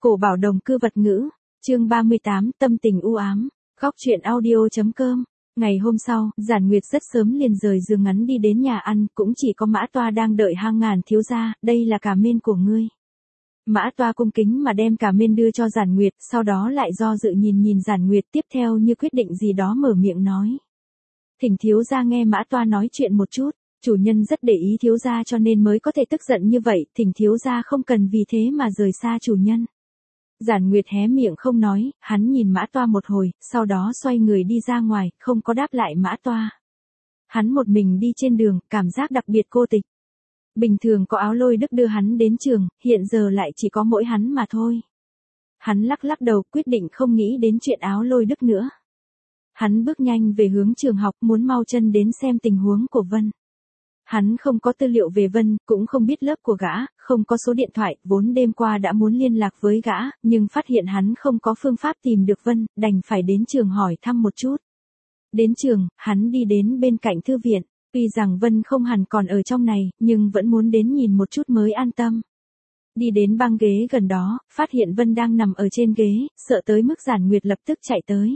Cổ bảo đồng cư vật ngữ, chương 38, tâm tình u ám, góc truyện audio.com. Ngày hôm sau, Giản Nguyệt rất sớm liền rời giường ngắn đi đến nhà ăn, cũng chỉ có Mã Toa đang đợi hang ngàn thiếu gia, đây là cà mên của ngươi. Mã Toa cung kính mà đem cà mên đưa cho Giản Nguyệt, sau đó lại do dự nhìn Giản Nguyệt, tiếp theo như quyết định gì đó mở miệng nói. Thỉnh thiếu gia nghe Mã Toa nói chuyện một chút, chủ nhân rất để ý thiếu gia cho nên mới có thể tức giận như vậy, thỉnh thiếu gia không cần vì thế mà rời xa chủ nhân. Giản Nguyệt hé miệng không nói, hắn nhìn Mã Toa một hồi, sau đó xoay người đi ra ngoài, không có đáp lại Mã Toa. Hắn một mình đi trên đường, cảm giác đặc biệt cô tịch. Bình thường có Áo Lôi Đức đưa hắn đến trường, hiện giờ lại chỉ có mỗi hắn mà thôi. Hắn lắc đầu, quyết định không nghĩ đến chuyện Áo Lôi Đức nữa. Hắn bước nhanh về hướng trường học, muốn mau chân đến xem tình huống của Vân. Hắn không có tư liệu về Vân, cũng không biết lớp của gã, không có số điện thoại, vốn đêm qua đã muốn liên lạc với gã, nhưng phát hiện hắn không có phương pháp tìm được Vân, đành phải đến trường hỏi thăm một chút. Đến trường, hắn đi đến bên cạnh thư viện, tuy rằng Vân không hẳn còn ở trong này, nhưng vẫn muốn đến nhìn một chút mới an tâm. Đi đến băng ghế gần đó, phát hiện Vân đang nằm ở trên ghế, sợ tới mức Giản Nguyệt lập tức chạy tới.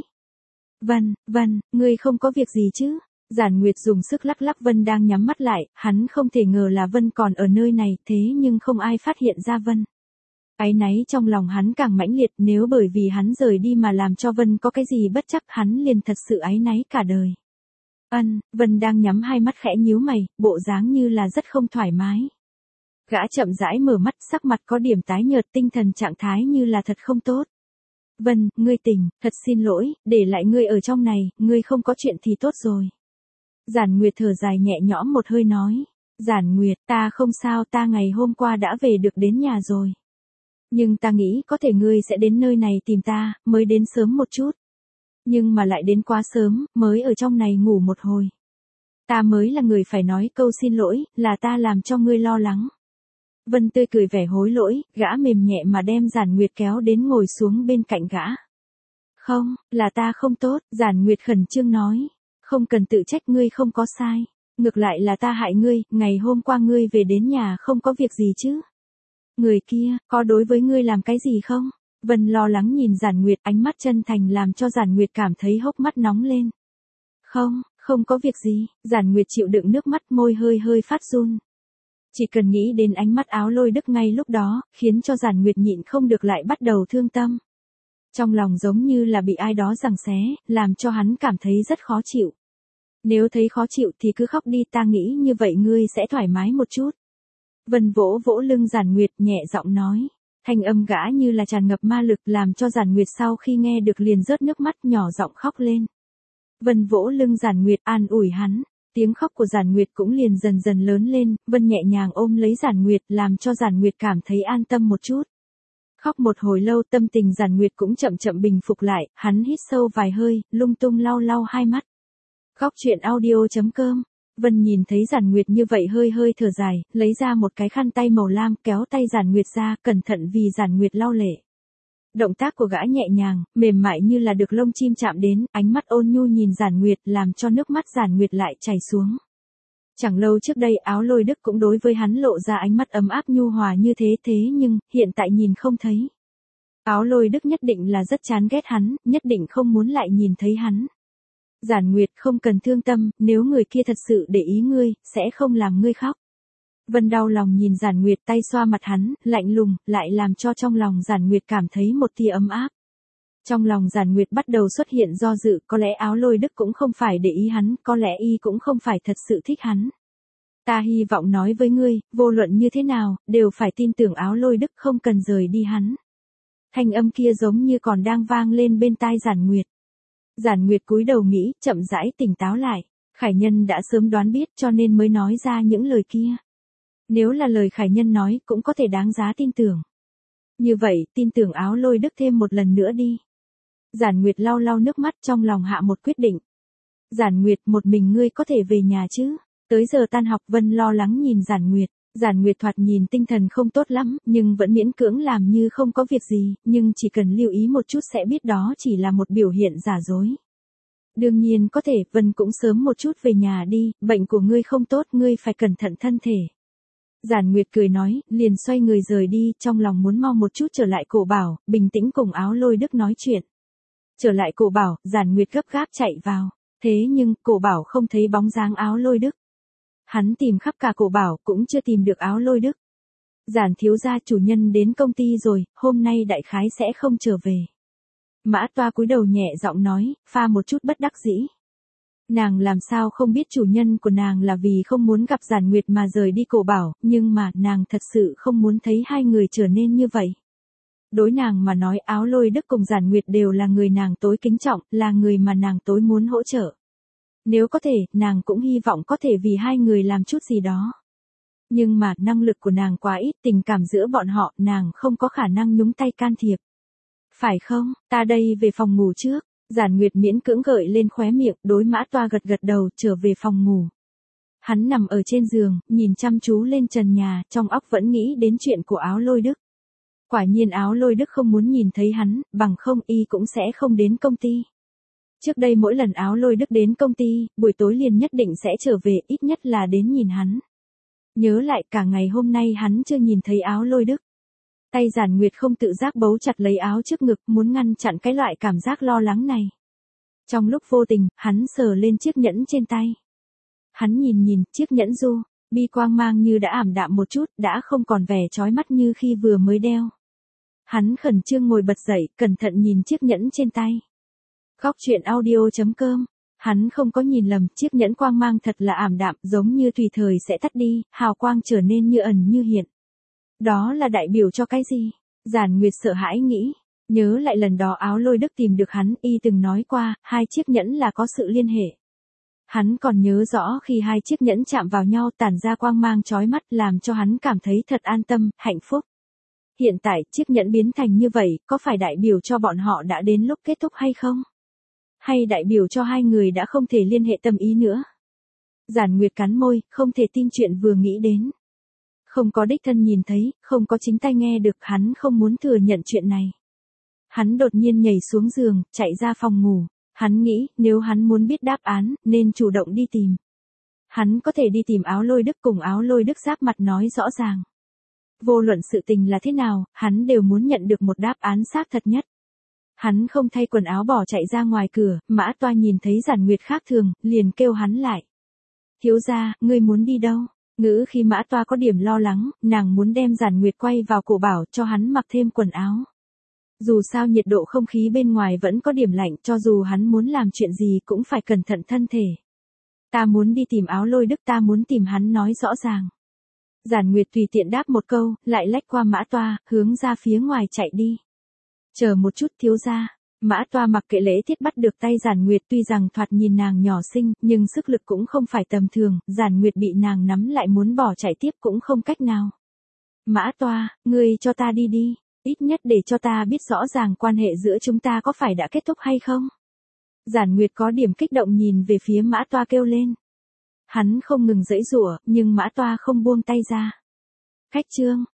Vân, ngươi không có việc gì chứ? Giản Nguyệt dùng sức lắc Vân đang nhắm mắt lại, hắn không thể ngờ là Vân còn ở nơi này, thế nhưng không ai phát hiện ra Vân. Áy náy trong lòng hắn càng mãnh liệt, nếu bởi vì hắn rời đi mà làm cho Vân có cái gì bất chắc, hắn liền thật sự áy náy cả đời. Vân đang nhắm hai mắt khẽ nhíu mày, bộ dáng như là rất không thoải mái. Gã chậm rãi mở mắt, sắc mặt có điểm tái nhợt, tinh thần trạng thái như là thật không tốt. Vân, ngươi tỉnh, thật xin lỗi, để lại ngươi ở trong này, ngươi không có chuyện thì tốt rồi. Giản Nguyệt thở dài nhẹ nhõm một hơi nói. Giản Nguyệt, ta không sao, ta ngày hôm qua đã về được đến nhà rồi. Nhưng ta nghĩ có thể ngươi sẽ đến nơi này tìm ta, mới đến sớm một chút. Nhưng mà lại đến quá sớm, mới ở trong này ngủ một hồi. Ta mới là người phải nói câu xin lỗi, là ta làm cho ngươi lo lắng. Vân tươi cười vẻ hối lỗi, gã mềm nhẹ mà đem Giản Nguyệt kéo đến ngồi xuống bên cạnh gã. Không, là ta không tốt, Giản Nguyệt khẩn trương nói. Không cần tự trách, ngươi không có sai. Ngược lại là ta hại ngươi, ngày hôm qua ngươi về đến nhà không có việc gì chứ. Người kia, có đối với ngươi làm cái gì không? Vân lo lắng nhìn Giản Nguyệt, ánh mắt chân thành làm cho Giản Nguyệt cảm thấy hốc mắt nóng lên. Không có việc gì, Giản Nguyệt chịu đựng nước mắt, môi hơi phát run. Chỉ cần nghĩ đến ánh mắt Áo Lôi Đức ngay lúc đó, khiến cho Giản Nguyệt nhịn không được lại bắt đầu thương tâm. Trong lòng giống như là bị ai đó giằng xé, làm cho hắn cảm thấy rất khó chịu. Nếu thấy khó chịu thì cứ khóc đi, ta nghĩ như vậy ngươi sẽ thoải mái một chút. Vân vỗ lưng Giản Nguyệt, nhẹ giọng nói. Thanh âm gã như là tràn ngập ma lực, làm cho Giản Nguyệt sau khi nghe được liền rớt nước mắt, nhỏ giọng khóc lên. Vân vỗ lưng Giản Nguyệt, an ủi hắn. Tiếng khóc của Giản Nguyệt cũng liền dần lớn lên, Vân nhẹ nhàng ôm lấy Giản Nguyệt, làm cho Giản Nguyệt cảm thấy an tâm một chút. Khóc một hồi lâu, tâm tình Giản Nguyệt cũng chậm bình phục lại, hắn hít sâu vài hơi, lung tung lau hai mắt. Góc truyện audio.com. Vân nhìn thấy Giản Nguyệt như vậy hơi thở dài, lấy ra một cái khăn tay màu lam, kéo tay Giản Nguyệt ra, cẩn thận vì Giản Nguyệt lau lệ. Động tác của gã nhẹ nhàng, mềm mại như là được lông chim chạm đến, ánh mắt ôn nhu nhìn Giản Nguyệt, làm cho nước mắt Giản Nguyệt lại chảy xuống. Chẳng lâu trước đây Áo Lôi Đức cũng đối với hắn lộ ra ánh mắt ấm áp nhu hòa như thế nhưng, hiện tại nhìn không thấy. Áo Lôi Đức nhất định là rất chán ghét hắn, nhất định không muốn lại nhìn thấy hắn. Giản Nguyệt, không cần thương tâm, nếu người kia thật sự để ý ngươi, sẽ không làm ngươi khóc. Vân đau lòng nhìn Giản Nguyệt, tay xoa mặt hắn, lạnh lùng, lại làm cho trong lòng Giản Nguyệt cảm thấy một tia ấm áp. Trong lòng Giản Nguyệt bắt đầu xuất hiện do dự, có lẽ Áo Lôi Đức cũng không phải để ý hắn, có lẽ y cũng không phải thật sự thích hắn. Ta hy vọng nói với ngươi, vô luận như thế nào, đều phải tin tưởng Áo Lôi Đức, không cần rời đi hắn. Thanh âm kia giống như còn đang vang lên bên tai Giản Nguyệt. Giản Nguyệt cúi đầu nghĩ, chậm rãi tỉnh táo lại. Khải Nhân đã sớm đoán biết cho nên mới nói ra những lời kia. Nếu là lời Khải Nhân nói, cũng có thể đáng giá tin tưởng. Như vậy, tin tưởng Áo Lôi Đức thêm một lần nữa đi. Giản Nguyệt lau nước mắt, trong lòng hạ một quyết định. Giản Nguyệt, một mình ngươi có thể về nhà chứ? Tới giờ tan học, Vân lo lắng nhìn Giản Nguyệt. Giản Nguyệt thoạt nhìn tinh thần không tốt lắm, nhưng vẫn miễn cưỡng làm như không có việc gì, nhưng chỉ cần lưu ý một chút sẽ biết đó chỉ là một biểu hiện giả dối. Đương nhiên có thể, Vân cũng sớm một chút về nhà đi, bệnh của ngươi không tốt, ngươi phải cẩn thận thân thể. Giản Nguyệt cười nói, liền xoay người rời đi, trong lòng muốn mau một chút trở lại Cổ Bảo, bình tĩnh cùng Áo Lôi Đức nói chuyện. Trở lại Cổ Bảo, Giản Nguyệt gấp gáp chạy vào. Thế nhưng, Cổ Bảo không thấy bóng dáng Áo Lôi Đức. Hắn tìm khắp cả Cổ Bảo, cũng chưa tìm được Áo Lôi Đức. Giản thiếu gia, chủ nhân đến công ty rồi, hôm nay đại khái sẽ không trở về. Mã Toa cúi đầu nhẹ giọng nói, pha một chút bất đắc dĩ. Nàng làm sao không biết chủ nhân của nàng là vì không muốn gặp Giản Nguyệt mà rời đi Cổ Bảo, nhưng mà nàng thật sự không muốn thấy hai người trở nên như vậy. Đối nàng mà nói, Áo Lôi Đức cùng Giản Nguyệt đều là người nàng tối kính trọng, là người mà nàng tối muốn hỗ trợ. Nếu có thể, nàng cũng hy vọng có thể vì hai người làm chút gì đó. Nhưng mà, năng lực của nàng quá ít, tình cảm giữa bọn họ, nàng không có khả năng nhúng tay can thiệp. Phải không, ta đây về phòng ngủ trước. Giản Nguyệt miễn cưỡng gợi lên khóe miệng, đối Mã Toa gật gật đầu, trở về phòng ngủ. Hắn nằm ở trên giường, nhìn chăm chú lên trần nhà, trong óc vẫn nghĩ đến chuyện của Áo Lôi Đức. Quả nhiên Áo Lôi Đức không muốn nhìn thấy hắn, bằng không y cũng sẽ không đến công ty. Trước đây mỗi lần Áo Lôi Đức đến công ty, buổi tối liền nhất định sẽ trở về, ít nhất là đến nhìn hắn. Nhớ lại cả ngày hôm nay hắn chưa nhìn thấy Áo Lôi Đức. Tay Giản Nguyệt không tự giác bấu chặt lấy áo trước ngực, muốn ngăn chặn cái loại cảm giác lo lắng này. Trong lúc vô tình, hắn sờ lên chiếc nhẫn trên tay. Hắn nhìn chiếc nhẫn bi quang mang như đã ảm đạm một chút, đã không còn vẻ chói mắt như khi vừa mới đeo. Hắn khẩn trương ngồi bật dậy, cẩn thận nhìn chiếc nhẫn trên tay. Góc truyện audio.com. Hắn không có nhìn lầm, chiếc nhẫn quang mang thật là ảm đạm, giống như tùy thời sẽ tắt đi, hào quang trở nên như ẩn như hiện. Đó là đại biểu cho cái gì? Giản Nguyệt sợ hãi nghĩ. Nhớ lại lần đó Áo Lôi Đức tìm được hắn, y từng nói qua, hai chiếc nhẫn là có sự liên hệ. Hắn còn nhớ rõ khi hai chiếc nhẫn chạm vào nhau tản ra quang mang chói mắt, làm cho hắn cảm thấy thật an tâm, hạnh phúc. Hiện tại, chiếc nhẫn biến thành như vậy, có phải đại biểu cho bọn họ đã đến lúc kết thúc hay không? Hay đại biểu cho hai người đã không thể liên hệ tâm ý nữa? Giản Nguyệt cắn môi, không thể tin chuyện vừa nghĩ đến. Không có đích thân nhìn thấy, không có chính tay nghe được, hắn không muốn thừa nhận chuyện này. Hắn đột nhiên nhảy xuống giường, chạy ra phòng ngủ. Hắn nghĩ, nếu hắn muốn biết đáp án, nên chủ động đi tìm. Hắn có thể đi tìm Áo Lôi Đức, cùng Áo Lôi Đức giáp mặt nói rõ ràng. Vô luận sự tình là thế nào, hắn đều muốn nhận được một đáp án xác thật nhất. Hắn không thay quần áo bỏ chạy ra ngoài cửa, Mã Toa nhìn thấy Giản Nguyệt khác thường, liền kêu hắn lại. Thiếu gia, ngươi muốn đi đâu? Ngữ khi Mã Toa có điểm lo lắng, nàng muốn đem Giản Nguyệt quay vào Cổ Bảo cho hắn mặc thêm quần áo. Dù sao nhiệt độ không khí bên ngoài vẫn có điểm lạnh, cho dù hắn muốn làm chuyện gì cũng phải cẩn thận thân thể. Ta muốn đi tìm Áo Lôi Đức, ta muốn tìm hắn nói rõ ràng. Giản Nguyệt tùy tiện đáp một câu, lại lách qua Mã Toa, hướng ra phía ngoài chạy đi. Chờ một chút thiếu gia. Mã Toa mặc kệ lễ tiết bắt được tay Giản Nguyệt, tuy rằng thoạt nhìn nàng nhỏ xinh, nhưng sức lực cũng không phải tầm thường, Giản Nguyệt bị nàng nắm lại muốn bỏ chạy tiếp cũng không cách nào. Mã Toa, ngươi cho ta đi đi, ít nhất để cho ta biết rõ ràng quan hệ giữa chúng ta có phải đã kết thúc hay không. Giản Nguyệt có điểm kích động nhìn về phía Mã Toa kêu lên. Hắn không ngừng giãy giụa, nhưng Mã Toa không buông tay ra. Khách trương,